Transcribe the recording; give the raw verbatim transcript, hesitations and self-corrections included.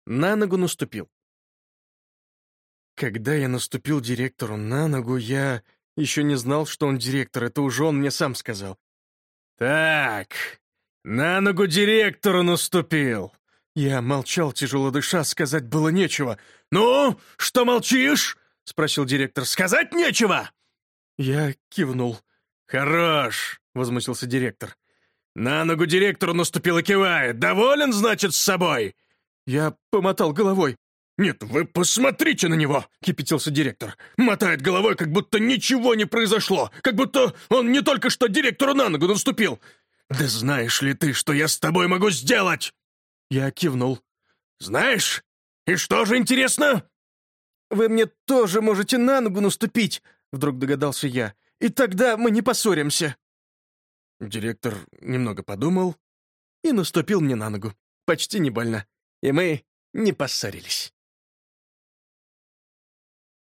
На ногу наступил. Когда я наступил директору на ногу, я еще не знал, что он директор, это уже он мне сам сказал. «Так, на ногу директору наступил!» Я молчал, тяжело дыша, сказать было нечего. «Ну, что молчишь?» — спросил директор. «Сказать нечего!» Я кивнул. «Хорош!» — возмутился директор. «На ногу директору наступил и кивает. Доволен, значит, с собой?» Я помотал головой. «Нет, вы посмотрите на него!» — кипятился директор. «Мотает головой, как будто ничего не произошло, как будто он не только что директору на ногу наступил. Да знаешь ли ты, что я с тобой могу сделать?» Я кивнул. «Знаешь? И что же интересно?» «Вы мне тоже можете на ногу наступить!» — вдруг догадался я. «И тогда мы не поссоримся!» Директор немного подумал и наступил мне на ногу. Почти не больно. И мы не поссорились.